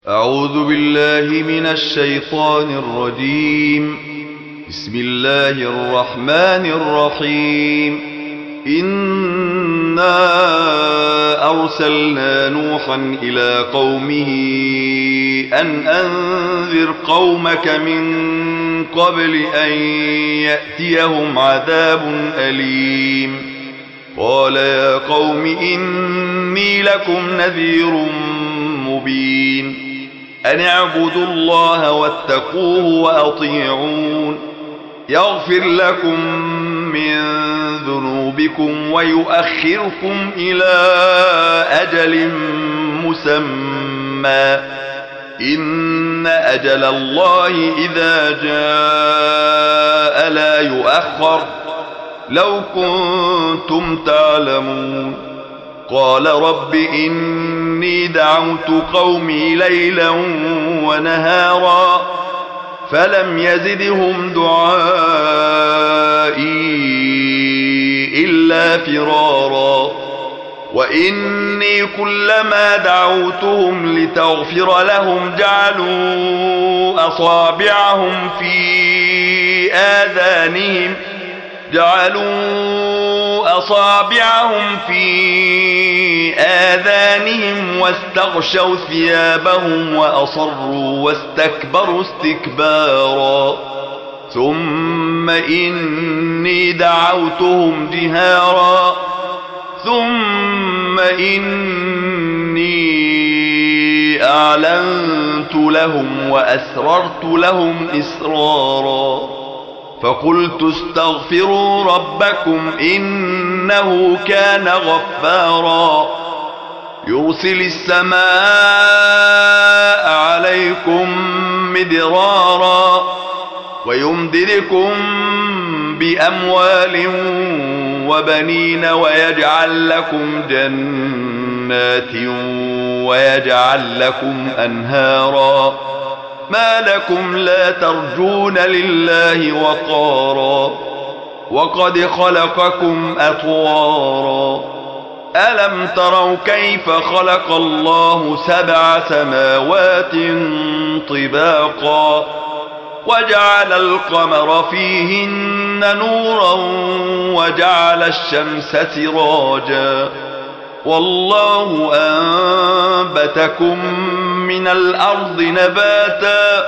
أعوذ بالله من الشيطان الرجيم. بسم الله الرحمن الرحيم. إنا أرسلنا نوحا إلى قومه أن أنذر قومك من قبل أن يأتيهم عذاب أليم. قال يا قوم إني لكم نذير مبين. أن اعبدوا الله واتقوه وأطيعون يغفر لكم من ذنوبكم ويؤخركم إلى أجل مسمى إن أجل الله إذا جاء لا يؤخر لو كنتم تعلمون. قال رب إني دعوت قومي ليلا ونهارا فلم يزدهم دعائي إلا فرارا. وإني كلما دعوتهم لتغفر لهم جعلوا أصابعهم في آذانهم واستغشوا ثيابهم وأصروا واستكبروا استكبارا. ثم إني دعوتهم جهارا ثم إني أعلنت لهم وأسررت لهم إسرارا. فقلت استغفروا ربكم إنه كان غفارا يرسل السماء عليكم مدرارا ويمددكم بأموال وبنين ويجعل لكم جنات ويجعل لكم أنهارا. ما لكم لا ترجون لله وقارا وقد خلقكم أطوارا. ألم تروا كيف خلق الله 7 سماوات طباقا وجعل القمر فيهن نورا وجعل الشمس سراجا والله أنبتكم من الأرض نباتا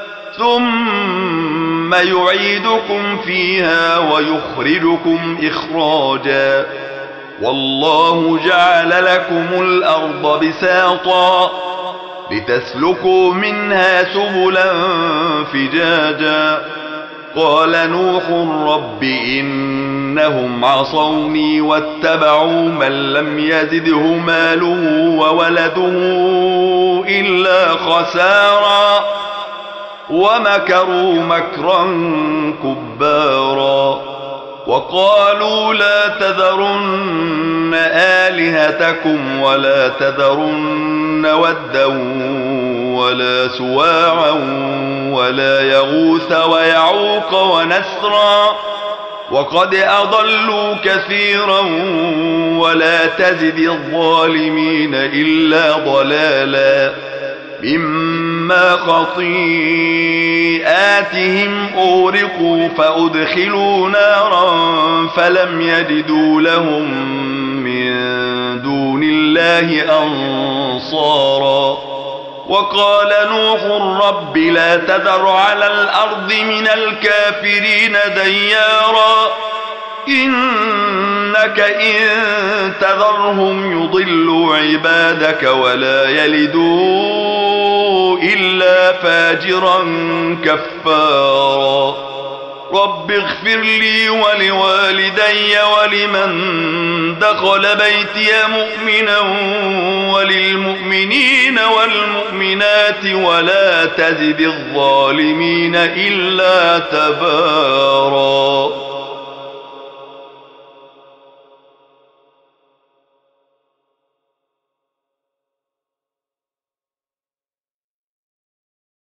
ثم يعيدكم فيها ويخرجكم إخراجا. والله جعل لكم الأرض بساطا لتسلكوا منها سبلا فجاجا. قال نوح رب إنهم عصوني واتبعوا من لم يزده ماله وولده إلا خسارا ومكروا مكرا كبارا. وقالوا لا تذرن آلهتكم ولا تذرن ودا ولا سواعا ولا يغوث ويعوق ونسرا وقد أضلوا كثيرا ولا تزد الظالمين إلا ضلالا. مما خطيئاتهم أغرقوا فأدخلوا نارا فلم يجدوا لهم من دون الله أنصارا. وقال نوح رب لا تذر على الأرض من الكافرين ديارا إنك إن تذرهم يضلوا عبادك ولا يلدوا إلا فاجرا كفارا. رب اغفر لي ولوالدي ولمن دخل بيتي مؤمنا وللمؤمنين والمؤمنات ولا تزد الظالمين إلا تبارا.